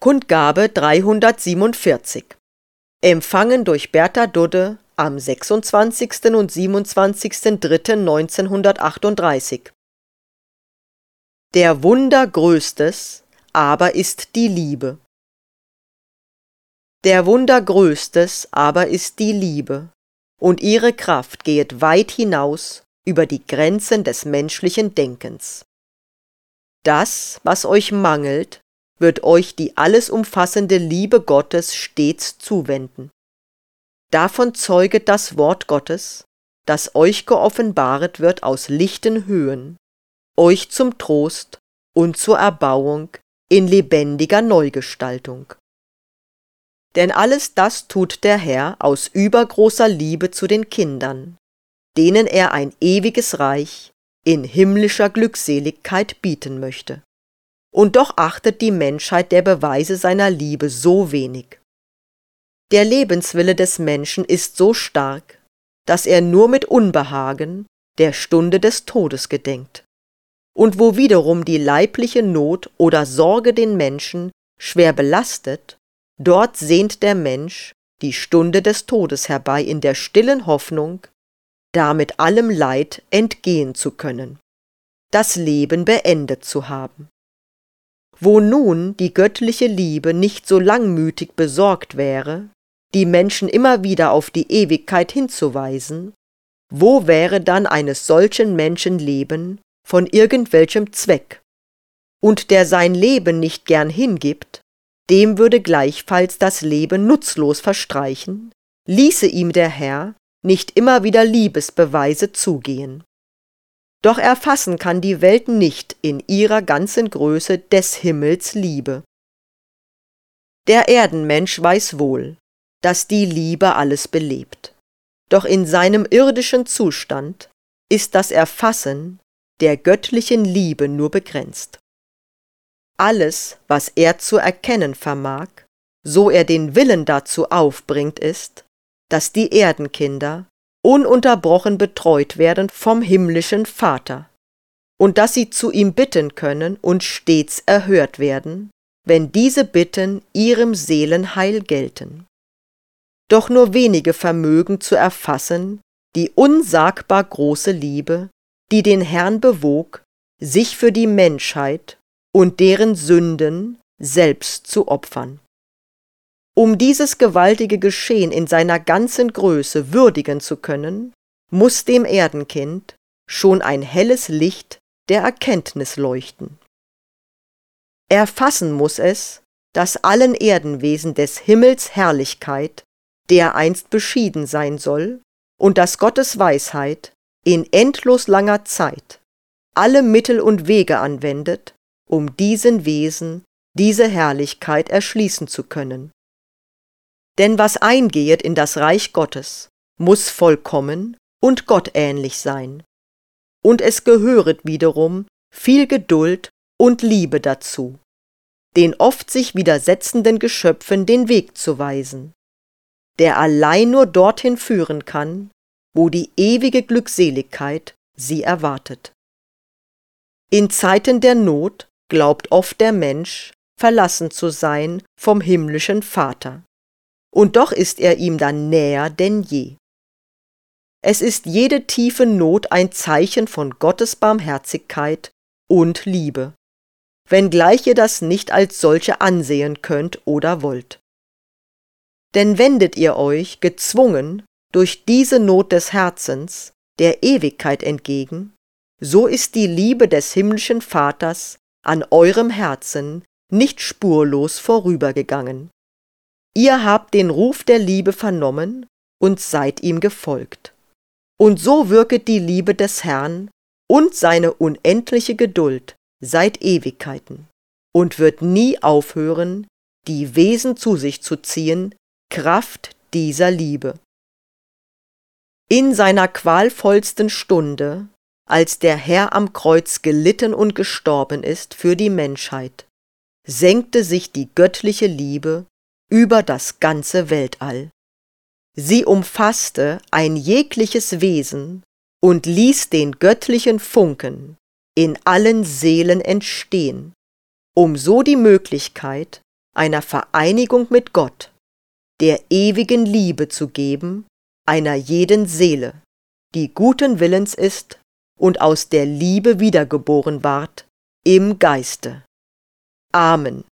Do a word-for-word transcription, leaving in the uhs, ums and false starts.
Kundgabe dreihundertsiebenundvierzig. Empfangen durch Bertha Dudde am sechsundzwanzigsten und siebenundzwanzigsten dritten neunzehnhundertachtunddreißig. Der Wunder größtes aber ist die Liebe. Der Wunder größtes aber ist die Liebe, und ihre Kraft gehet weit hinaus über die Grenzen des menschlichen Denkens. Das, was euch mangelt, wird euch die alles umfassende Liebe Gottes stets zuwenden. Davon zeuget das Wort Gottes, das euch geoffenbaret wird aus lichten Höhen, euch zum Trost und zur Erbauung in lebendiger Neugestaltung. Denn alles das tut der Herr aus übergroßer Liebe zu den Kindern, denen er ein ewiges Reich in himmlischer Glückseligkeit bieten möchte. Und doch achtet die Menschheit der Beweise seiner Liebe so wenig. Der Lebenswille des Menschen ist so stark, dass er nur mit Unbehagen der Stunde des Todes gedenkt. Und wo wiederum die leibliche Not oder Sorge den Menschen schwer belastet, dort sehnt der Mensch die Stunde des Todes herbei in der stillen Hoffnung, damit allem Leid entgehen zu können, das Leben beendet zu haben. Wo nun die göttliche Liebe nicht so langmütig besorgt wäre, die Menschen immer wieder auf die Ewigkeit hinzuweisen, wo wäre dann eines solchen Menschen Leben von irgendwelchem Zweck? Und der sein Leben nicht gern hingibt, dem würde gleichfalls das Leben nutzlos verstreichen, ließe ihm der Herr nicht immer wieder Liebesbeweise zugehen. Doch erfassen kann die Welt nicht in ihrer ganzen Größe des Himmels Liebe. Der Erdenmensch weiß wohl, dass die Liebe alles belebt. Doch in seinem irdischen Zustand ist das Erfassen der göttlichen Liebe nur begrenzt. Alles, was er zu erkennen vermag, so er den Willen dazu aufbringt, ist, dass die Erdenkinder ununterbrochen betreut werden vom himmlischen Vater und dass sie zu ihm bitten können und stets erhört werden, wenn diese Bitten ihrem Seelenheil gelten. Doch nur wenige vermögen zu erfassen die unsagbar große Liebe, die den Herrn bewog, sich für die Menschheit und deren Sünden selbst zu opfern. Um dieses gewaltige Geschehen in seiner ganzen Größe würdigen zu können, muß dem Erdenkind schon ein helles Licht der Erkenntnis leuchten. Erfassen muß es, dass allen Erdenwesen des Himmels Herrlichkeit dereinst beschieden sein soll und dass Gottes Weisheit in endlos langer Zeit alle Mittel und Wege anwendet, um diesen Wesen diese Herrlichkeit erschließen zu können. Denn was eingehet in das Reich Gottes, muß vollkommen und gottähnlich sein. Und es gehöret wiederum viel Geduld und Liebe dazu, den oft sich widersetzenden Geschöpfen den Weg zu weisen, der allein nur dorthin führen kann, wo die ewige Glückseligkeit sie erwartet. In Zeiten der Not glaubt oft der Mensch, verlassen zu sein vom himmlischen Vater. Und doch ist er ihm dann näher denn je. Es ist jede tiefe Not ein Zeichen von Gottes Barmherzigkeit und Liebe, wenngleich ihr das nicht als solche ansehen könnt oder wollt. Denn wendet ihr euch, gezwungen, durch diese Not des Herzens, der Ewigkeit entgegen, so ist die Liebe des himmlischen Vaters an eurem Herzen nicht spurlos vorübergegangen. Ihr habt den Ruf der Liebe vernommen und seid ihm gefolgt. Und so wirket die Liebe des Herrn und seine unendliche Geduld seit Ewigkeiten und wird nie aufhören, die Wesen zu sich zu ziehen, Kraft dieser Liebe. In seiner qualvollsten Stunde, als der Herr am Kreuz gelitten und gestorben ist für die Menschheit, senkte sich die göttliche Liebe über das ganze Weltall. Sie umfasste ein jegliches Wesen und ließ den göttlichen Funken in allen Seelen entstehen, um so die Möglichkeit einer Vereinigung mit Gott, der ewigen Liebe zu geben, einer jeden Seele, die guten Willens ist und aus der Liebe wiedergeboren ward, im Geiste. Amen.